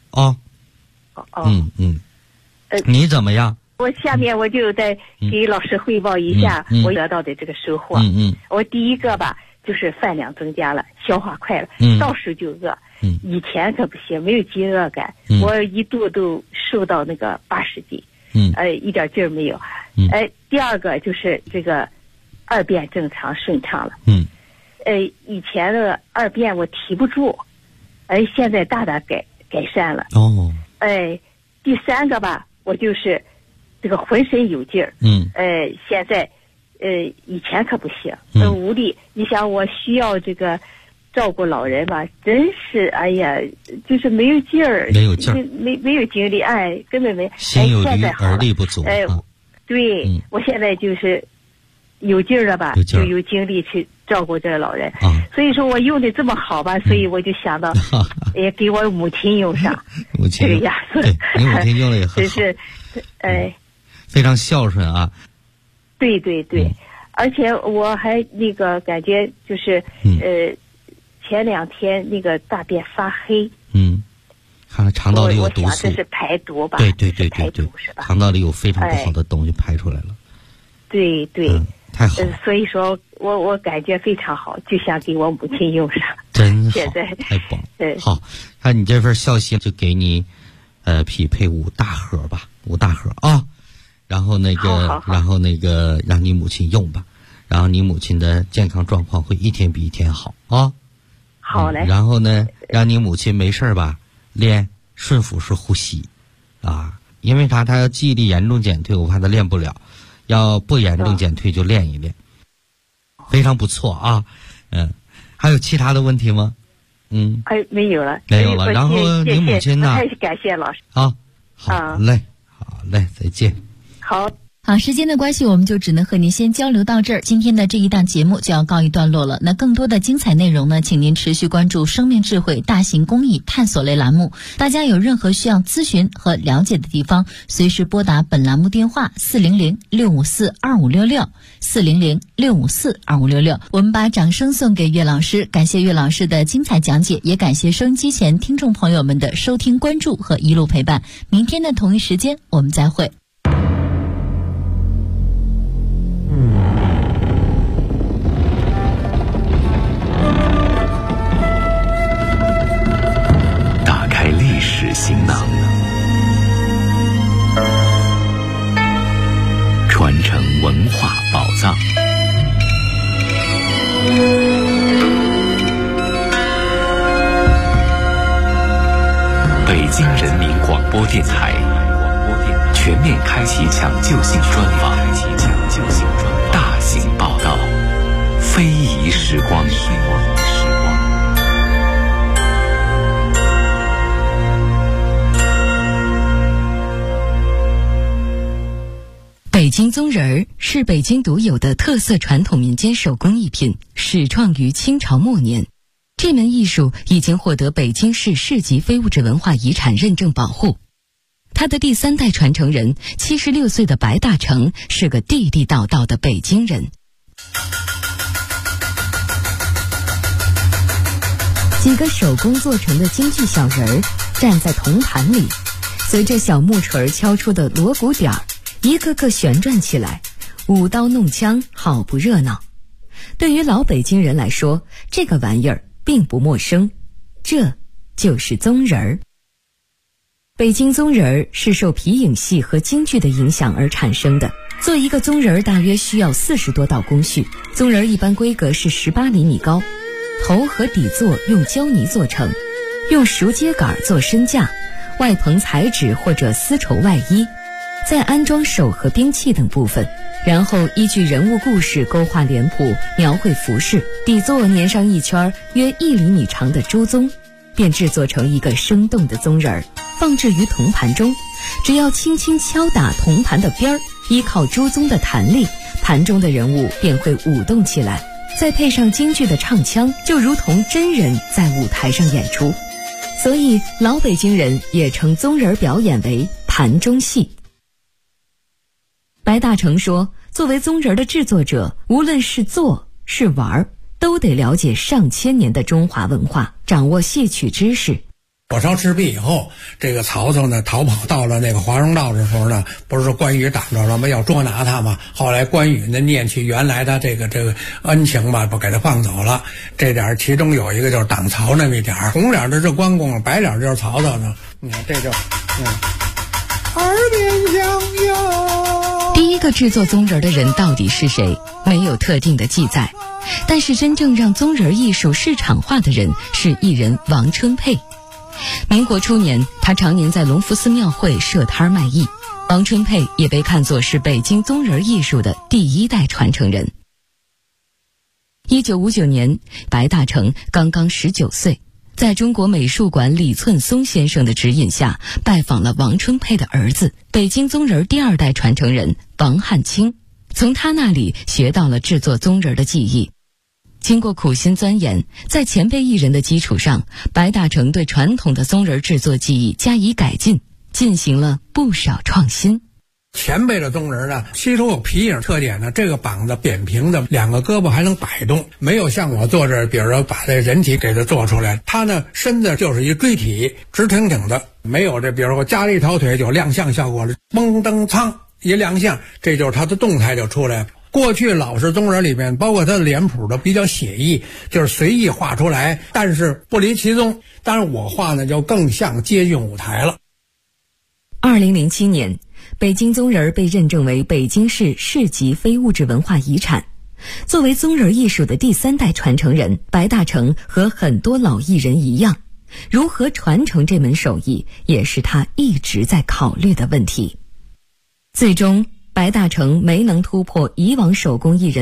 你怎么样？ 我下面我就再给老师汇报一下我得到的这个收获。我第一个吧，就是饭量增加了，消化快了，到时就饿。以前可不行，没有饥饿感，我一度都瘦到那个80斤，一点劲儿没有。第二个就是这个2便正常顺畅了。以前的2便我提不住，现在大大改善了。第3个吧，我就是这个浑身有劲儿。现在以前可不行，无力。你想我需要这个照顾老人吧，真是哎呀，就是没有劲儿，没有精力，根本没。 心有余而力不足。 对，我现在就是有劲儿了吧，就有精力去照顾这个老人。所以说我用的这么好吧，所以我就想到也给我母亲用上这个样子。 你母亲用的也很好， 真是非常孝顺啊。 对，而且我还那个感觉就是前2天那个大便发黑。看来肠道里有毒素。我想这是排毒吧？对，是吧？ 肠道里有非常不好的东西排出来了。 对， 太好了。 所以说我感觉非常好，就想给我母亲用上。 真好， 现在太棒。好，看你这份孝心，就给你匹配5大盒吧，5大盒啊。然后那个，让你母亲用吧。然后你母亲的健康状况会一天比一天好啊。 好嘞。 然后呢，让你母亲没事吧，练顺腹式呼吸，因为她要记忆力严重减退，我怕她练不了。要不严重减退就练一练，非常不错啊。还有其他的问题吗？ 没有了。 然后你母亲呢？ 太感谢老师。 好嘞，再见。 好，时间的关系，我们就只能和您先交流到这儿。今天的这一档节目就要告一段落了。那更多的精彩内容呢，请您持续关注生命智慧大型公益探索类栏目。大家有任何需要咨询和了解的地方，随时拨打本栏目电话400-654-2566，400-654-2566。我们把掌声送给岳老师，感谢岳老师的精彩讲解，也感谢收音机前听众朋友们的收听关注和一路陪伴。明天的同一时间我们再会。 行囊，传承文化宝藏。 京人民广播电台全面开启抢救性专访，大型报道，非遗时光。 北京宗人儿是北京独有的特色传统民间手工艺品，始创于清朝末年。这门艺术已经获得北京市市级非物质文化遗产认证保护。他的第3代传承人76岁的白大成是个地地道道的北京人。几个手工做成的京剧小人儿站在铜盘里，随着小木锤敲出的锣鼓点儿，一个个旋转起来，舞刀弄枪，好不热闹。对于老北京人来说，这个玩意儿并不陌生，这就是宗人儿。北京宗人儿是受皮影戏和京剧的影响而产生的。做一个宗人儿大约需要40多道工序。宗人儿一般规格是18厘米高，头和底座用胶泥做成，用熟秸秆做身架，外棚彩纸或者丝绸外衣，再安装手和兵器等部分，然后依据人物故事勾画脸谱，描绘服饰，底座粘上一圈约1厘米长的朱宗，便制作成一个生动的宗人儿，放置于铜盘中。只要轻轻敲打铜盘的边儿，依靠朱宗的弹力，盘中的人物便会舞动起来，再配上京剧的唱腔，就如同真人在舞台上演出。所以老北京人也称宗人表演为盘中戏。白大成说，作为宗人的制作者，无论是做是玩，都得了解上千年的中华文化，掌握戏曲知识。 火烧赤壁以后，这个曹操呢逃跑到了那个华容道的时候呢，不是关羽挡着了吗？要捉拿他嘛。后来关羽呢念起原来他这个恩情吧，不给他放走了。这点其中有一个就是挡曹那么一点，红脸的是关公，白脸就是曹操呢。你看这就耳边响哟。 第一个制作宗人的人到底是谁？没有特定的记载。但是真正让宗人艺术市场化的人是艺人王春佩。民国初年，他常年在隆福寺庙会设摊卖艺。王春佩也被看作是北京宗人艺术的第1代传承人。1959年，白大成刚刚19岁，在中国美术馆李寸松先生的指引下，拜访了王春佩的儿子，北京宗人第2代传承人王汉卿，从他那里学到了制作宗人的技艺。经过苦心钻研，在前辈艺人的基础上，白大成对传统的宗人制作技艺加以改进，进行了不少创新。 前辈的宗人呢，吸收有皮影特点呢，这个膀子扁平的，2个胳膊还能摆动，没有像我做这，比如说把这人体给它做出来，他呢身子就是一锥体，直挺挺的，没有这，比如说我加了一条腿就亮相效果了，嘣噔噌一亮相，这就是他的动态就出来了。过去老式宗人里面，包括他的脸谱都比较写意，就是随意画出来，但是不离其宗。当然我画呢就更像接近舞台了。 2007年，北京宗人被认证为北京市市级非物质文化遗产。作为宗人艺术的第3代传承人，白大成和很多老艺人一样，如何传承这门手艺，也是他一直在考虑的问题。最终，白大成没能突破以往手工艺人